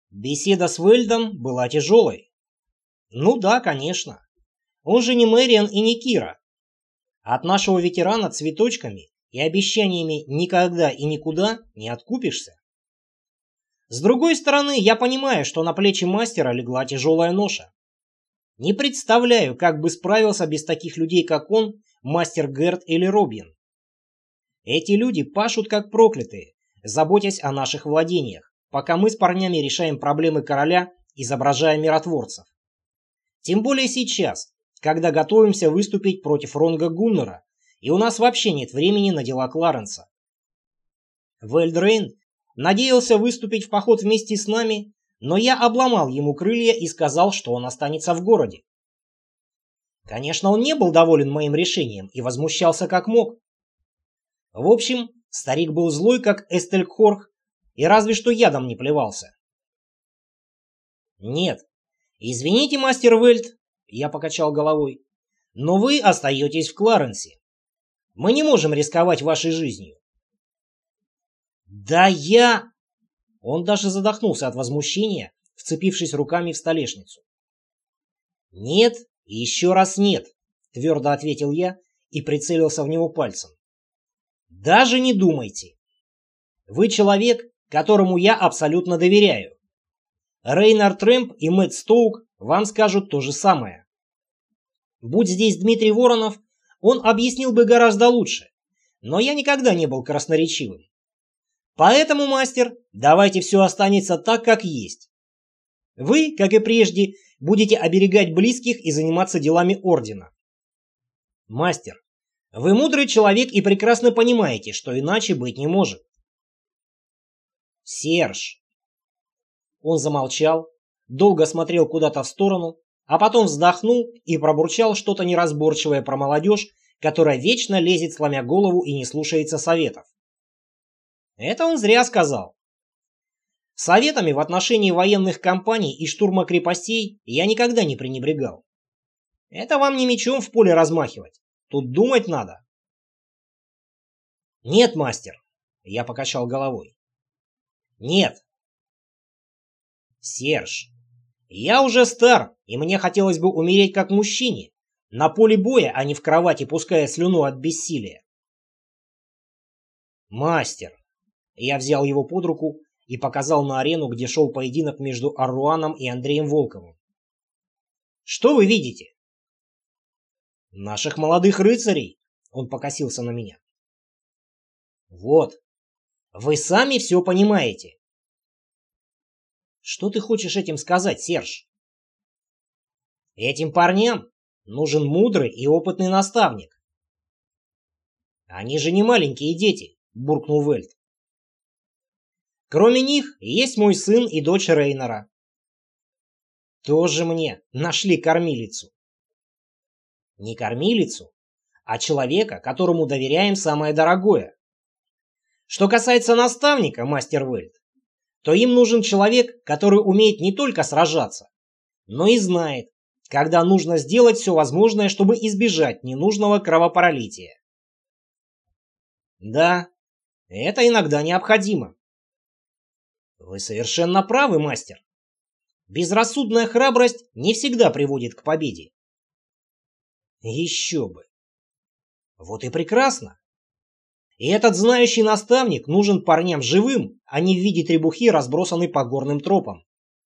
Беседа с Вельдом была тяжелой. Ну да, конечно. Он же не Мэриан и не Кира. От нашего ветерана цветочками и обещаниями никогда и никуда не откупишься. С другой стороны, я понимаю, что на плечи мастера легла тяжелая ноша. Не представляю, как бы справился без таких людей, как он, мастер Герд или Робин. Эти люди пашут как проклятые, заботясь о наших владениях, пока мы с парнями решаем проблемы короля, изображая миротворцев. Тем более сейчас, когда готовимся выступить против Ронга Гуннера, и у нас вообще нет времени на дела Кларенса. Вельдрейн надеялся выступить в поход вместе с нами, но я обломал ему крылья и сказал, что он останется в городе. Конечно, он не был доволен моим решением и возмущался как мог. В общем, старик был злой, как Эстелькхорх, и разве что ядом не плевался. «Нет, извините, мастер Вельд», — я покачал головой, — «но вы остаетесь в Кларенсе. Мы не можем рисковать вашей жизнью». «Да я...» Он даже задохнулся от возмущения, вцепившись руками в столешницу. «Нет и еще раз нет», — твердо ответил я и прицелился в него пальцем. «Даже не думайте. Вы человек, которому я абсолютно доверяю. Рейнар Трэмп и Мэтт Стоук вам скажут то же самое. Будь здесь Дмитрий Воронов, он объяснил бы гораздо лучше, но я никогда не был красноречивым. Поэтому, мастер, давайте все останется так, как есть. Вы, как и прежде, будете оберегать близких и заниматься делами Ордена. Мастер, вы мудрый человек и прекрасно понимаете, что иначе быть не может. Серж. Он замолчал, долго смотрел куда-то в сторону, а потом вздохнул и пробурчал что-то неразборчивое про молодежь, которая вечно лезет, сломя голову и не слушается советов. Это он зря сказал. Советами в отношении военных кампаний и штурма крепостей я никогда не пренебрегал. Это вам не мечом в поле размахивать. Тут думать надо. Нет, мастер, я покачал головой. Нет. Серж, я уже стар, и мне хотелось бы умереть как мужчине, на поле боя, а не в кровати, пуская слюну от бессилия. Мастер. Я взял его под руку и показал на арену, где шел поединок между Арруаном и Андреем Волковым. «Что вы видите?» «Наших молодых рыцарей», — он покосился на меня. «Вот, вы сами все понимаете». «Что ты хочешь этим сказать, Серж?» «Этим парням нужен мудрый и опытный наставник». «Они же не маленькие дети», — буркнул Вельд. Кроме них есть мой сын и дочь Рейнора. Тоже мне нашли кормилицу. Не кормилицу, а человека, которому доверяем самое дорогое. Что касается наставника, мастер Вельд, то им нужен человек, который умеет не только сражаться, но и знает, когда нужно сделать все возможное, чтобы избежать ненужного кровопролития. Да, это иногда необходимо. Вы совершенно правы, мастер. Безрассудная храбрость не всегда приводит к победе. Еще бы. Вот и прекрасно. И этот знающий наставник нужен парням живым, а не в виде требухи, разбросанной по горным тропам.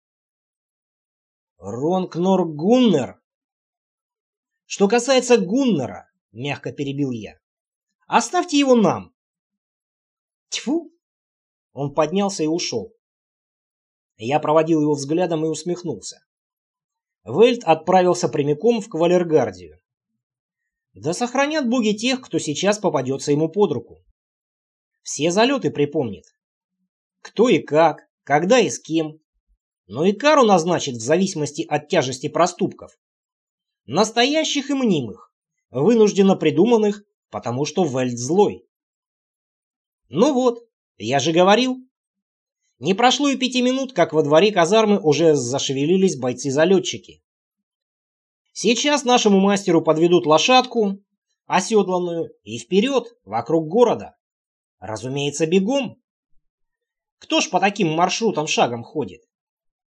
Ронкнор Гуннер. Что касается Гуннера, мягко перебил я, оставьте его нам. Тьфу. Он поднялся и ушел. Я проводил его взглядом и усмехнулся. Вельд отправился прямиком в кавалергардию. Да сохранят боги тех, кто сейчас попадется ему под руку. Все залеты припомнит. Кто и как, когда и с кем. Но и кару назначит в зависимости от тяжести проступков. Настоящих и мнимых, вынужденно придуманных, потому что Вельд злой. Ну вот, я же говорил. Не прошло и 5 минут, как во дворе казармы уже зашевелились бойцы-залетчики. Сейчас нашему мастеру подведут лошадку, оседланную, и вперед, вокруг города. Разумеется, бегом. Кто ж по таким маршрутам шагом ходит?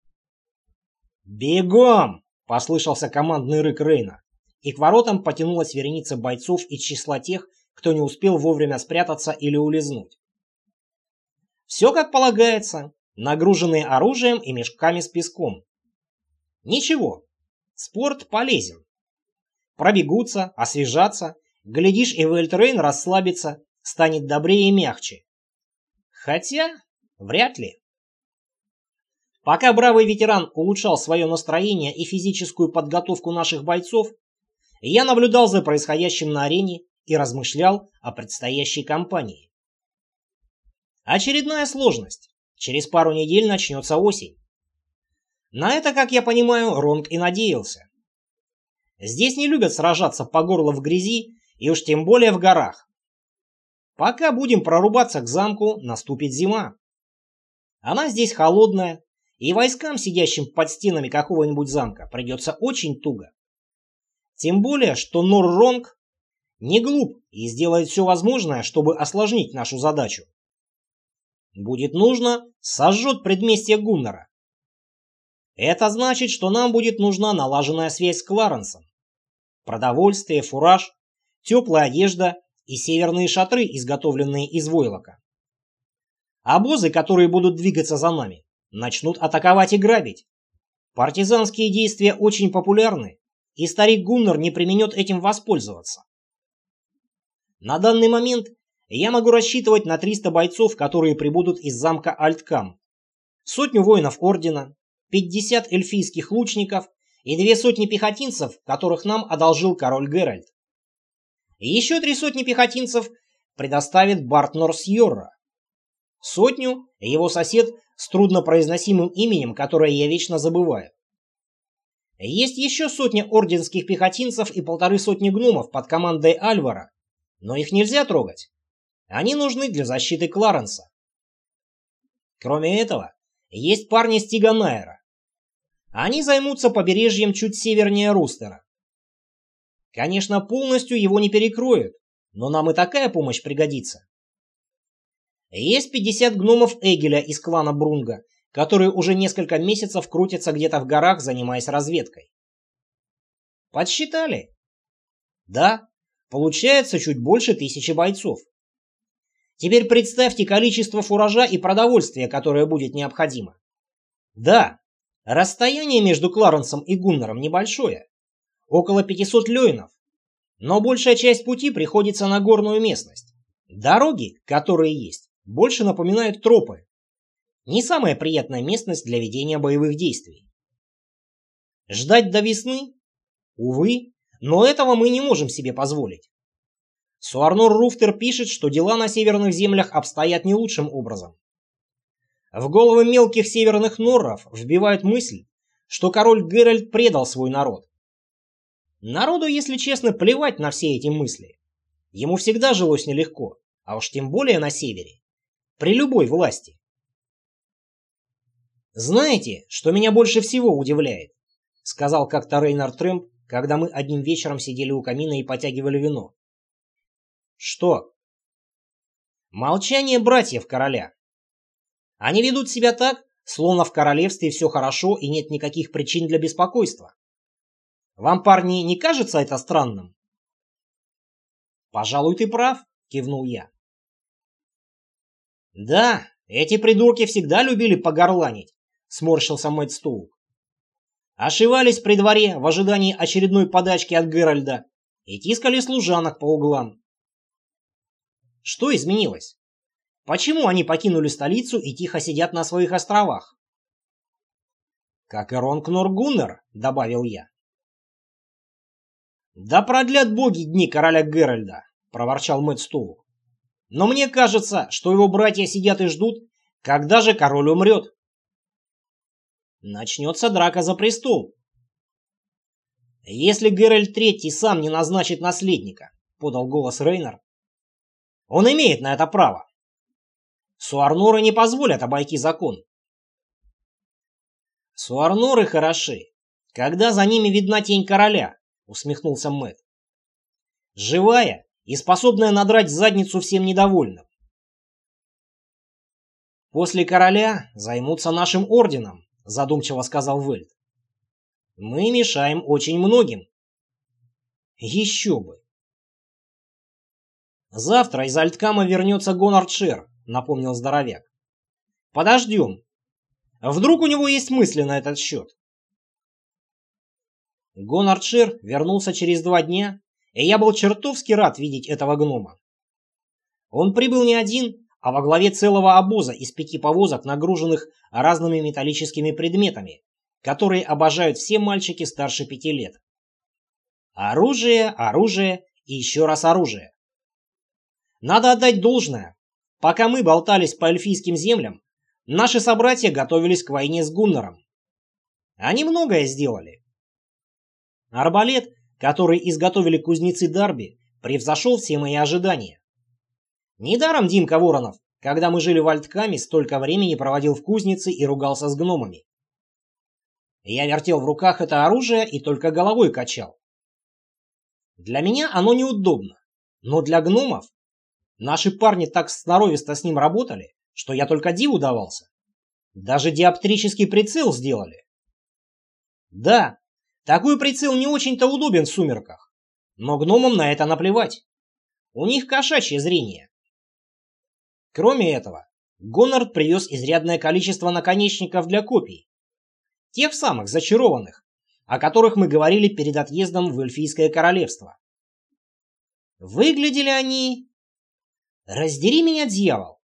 «Бегом!» — послышался командный рык Рейна, и к воротам потянулась вереница бойцов из числа тех, кто не успел вовремя спрятаться или улизнуть. Все как полагается, нагруженные оружием и мешками с песком. Ничего, спорт полезен. Пробегутся, освежатся, глядишь, и Вельтрейн расслабится, станет добрее и мягче. Хотя, вряд ли. Пока бравый ветеран улучшал свое настроение и физическую подготовку наших бойцов, я наблюдал за происходящим на арене и размышлял о предстоящей кампании. Очередная сложность. Через пару недель начнется осень. На это, как я понимаю, Ронг и надеялся. Здесь не любят сражаться по горло в грязи и уж тем более в горах. Пока будем прорубаться к замку, наступит зима. Она здесь холодная, и войскам, сидящим под стенами какого-нибудь замка, придется очень туго. Тем более, что Нор-Ронг не глуп и сделает все возможное, чтобы осложнить нашу задачу. Будет нужно, сожжет предместье Гуннера. Это значит, что нам будет нужна налаженная связь с Кларенсом. Продовольствие, фураж, теплая одежда и северные шатры, изготовленные из войлока. Обозы, которые будут двигаться за нами, начнут атаковать и грабить. Партизанские действия очень популярны, и старик Гуннер не преминет этим воспользоваться. На данный момент я могу рассчитывать на 300 бойцов, которые прибудут из замка Альткам, 100 воинов ордена, 50 эльфийских лучников и 200 пехотинцев, которых нам одолжил король Геральт. И еще 300 пехотинцев предоставит Бартнор Сьорра. 100 его сосед с труднопроизносимым именем, которое я вечно забываю. Есть еще 100 орденских пехотинцев и 150 гномов под командой Альвара, но их нельзя трогать. Они нужны для защиты Кларенса. Кроме этого, есть парни с Тиганайра. Они займутся побережьем чуть севернее Рустера. Конечно, полностью его не перекроют, но нам и такая помощь пригодится. Есть 50 гномов Эгеля из клана Брунга, которые уже несколько месяцев крутятся где-то в горах, занимаясь разведкой. Подсчитали? Да, получается чуть больше 1000 бойцов. Теперь представьте количество фуража и продовольствия, которое будет необходимо. Да, расстояние между Кларенсом и Гуннером небольшое, около 500 лёйнов, но большая часть пути приходится на горную местность. Дороги, которые есть, больше напоминают тропы. Не самая приятная местность для ведения боевых действий. Ждать до весны? Увы, но этого мы не можем себе позволить. Суарнор Руфтер пишет, что дела на северных землях обстоят не лучшим образом. В головы мелких северных норров вбивают мысль, что король Геральт предал свой народ. Народу, если честно, плевать на все эти мысли. Ему всегда жилось нелегко, а уж тем более на севере, при любой власти. «Знаете, что меня больше всего удивляет?» — сказал как-то Рейнар Трэмп, когда мы одним вечером сидели у камина и потягивали вино. «Что?» «Молчание братьев короля. Они ведут себя так, словно в королевстве все хорошо и нет никаких причин для беспокойства. Вам, парни, не кажется это странным?» «Пожалуй, ты прав», — кивнул я. «Да, эти придурки всегда любили погорланить», — сморщился Мэтт Стоук. «Ошивались при дворе в ожидании очередной подачки от Геральда и тискали служанок по углам. Что изменилось? Почему они покинули столицу и тихо сидят на своих островах?» «Как и Ронкнор Гуннер», — добавил я. «Да продлят боги дни короля Геральда», — проворчал Мэтт Стоук. «Но мне кажется, что его братья сидят и ждут, когда же король умрет. Начнется драка за престол. Если Геральт III сам не назначит наследника», — подал голос Рейнар, — «он имеет на это право. Суарноры не позволят обойти закон». «Суарноры хороши, когда за ними видна тень короля», — усмехнулся Мэтт. «Живая и способная надрать задницу всем недовольным. После короля займутся нашим орденом», — задумчиво сказал Вельт. Мы мешаем очень многим. Еще бы. Завтра из Альткама вернется Гонард Шер, напомнил здоровяк. Подождем. Вдруг у него есть мысли на этот счет. Гонард Шер вернулся через 2 дня, и я был чертовски рад видеть этого гнома. Он прибыл не один, а во главе целого обоза из 5 повозок, нагруженных разными металлическими предметами, которые обожают все мальчики старше 5 лет. Оружие, оружие и еще раз оружие. Надо отдать должное. Пока мы болтались по эльфийским землям, наши собратья готовились к войне с Гуннаром. Они многое сделали. Арбалет, который изготовили кузнецы Дарби, превзошел все мои ожидания. Недаром Димка Воронов, когда мы жили в Альткаме, столько времени проводил в кузнице и ругался с гномами. Я вертел в руках это оружие и только головой качал. Для меня оно неудобно, но для гномов наши парни так сноровисто с ним работали, что я только диву давался. Даже диоптрический прицел сделали. Да, такой прицел не очень-то удобен в сумерках, но гномам на это наплевать. У них кошачье зрение. Кроме этого, Гоннард привез изрядное количество наконечников для копий. Тех самых зачарованных, о которых мы говорили перед отъездом в Эльфийское королевство. Выглядели они... Раздери меня, дьявол!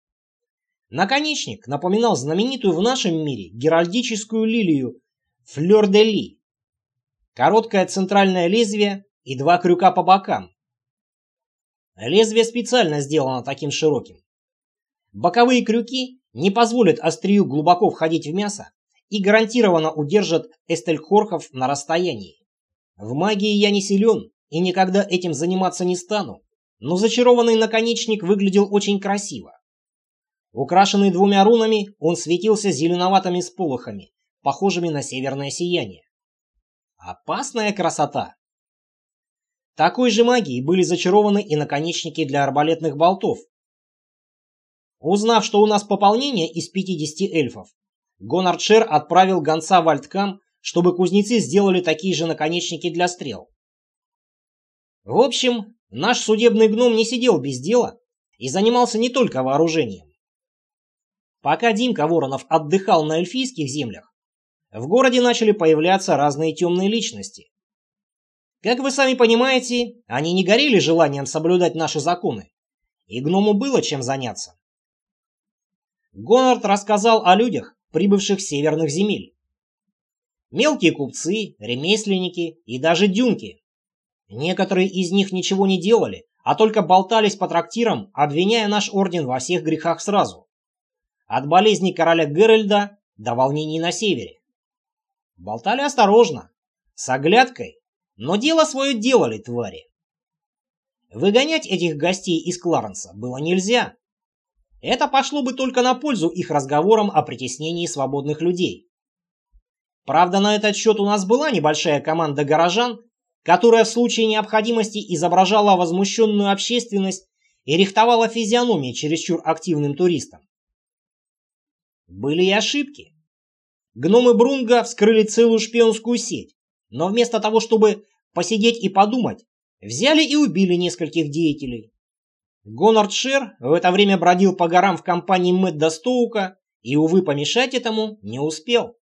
Наконечник напоминал знаменитую в нашем мире геральдическую лилию флёр-де-ли. Короткое центральное лезвие и 2 крюка по бокам. Лезвие специально сделано таким широким. Боковые крюки не позволят острию глубоко входить в мясо и гарантированно удержат эстельхорхов на расстоянии. В магии я не силен и никогда этим заниматься не стану, но зачарованный наконечник выглядел очень красиво. Украшенный 2 рунами, он светился зеленоватыми сполохами, похожими на северное сияние. Опасная красота! Такой же магией были зачарованы и наконечники для арбалетных болтов. Узнав, что у нас пополнение из 50 эльфов, Гонард Шер отправил гонца в Альткам, чтобы кузнецы сделали такие же наконечники для стрел. В общем, наш судебный гном не сидел без дела и занимался не только вооружением. Пока Димка Воронов отдыхал на эльфийских землях, в городе начали появляться разные темные личности. Как вы сами понимаете, они не горели желанием соблюдать наши законы, и гному было чем заняться. Гонард рассказал о людях, прибывших с северных земель. Мелкие купцы, ремесленники и даже дюнки. Некоторые из них ничего не делали, а только болтались по трактирам, обвиняя наш орден во всех грехах сразу. От болезни короля Геральда до волнений на севере. Болтали осторожно, с оглядкой, но дело свое делали, твари. Выгонять этих гостей из Кларенса было нельзя. Это пошло бы только на пользу их разговорам о притеснении свободных людей. Правда, на этот счет у нас была небольшая команда горожан, которая в случае необходимости изображала возмущенную общественность и рихтовала физиономии чересчур активным туристам. Были и ошибки. Гномы Брунга вскрыли целую шпионскую сеть, но вместо того, чтобы посидеть и подумать, взяли и убили нескольких деятелей. Гонард Шер в это время бродил по горам в компании Мэдда Стоука и, увы, помешать этому не успел.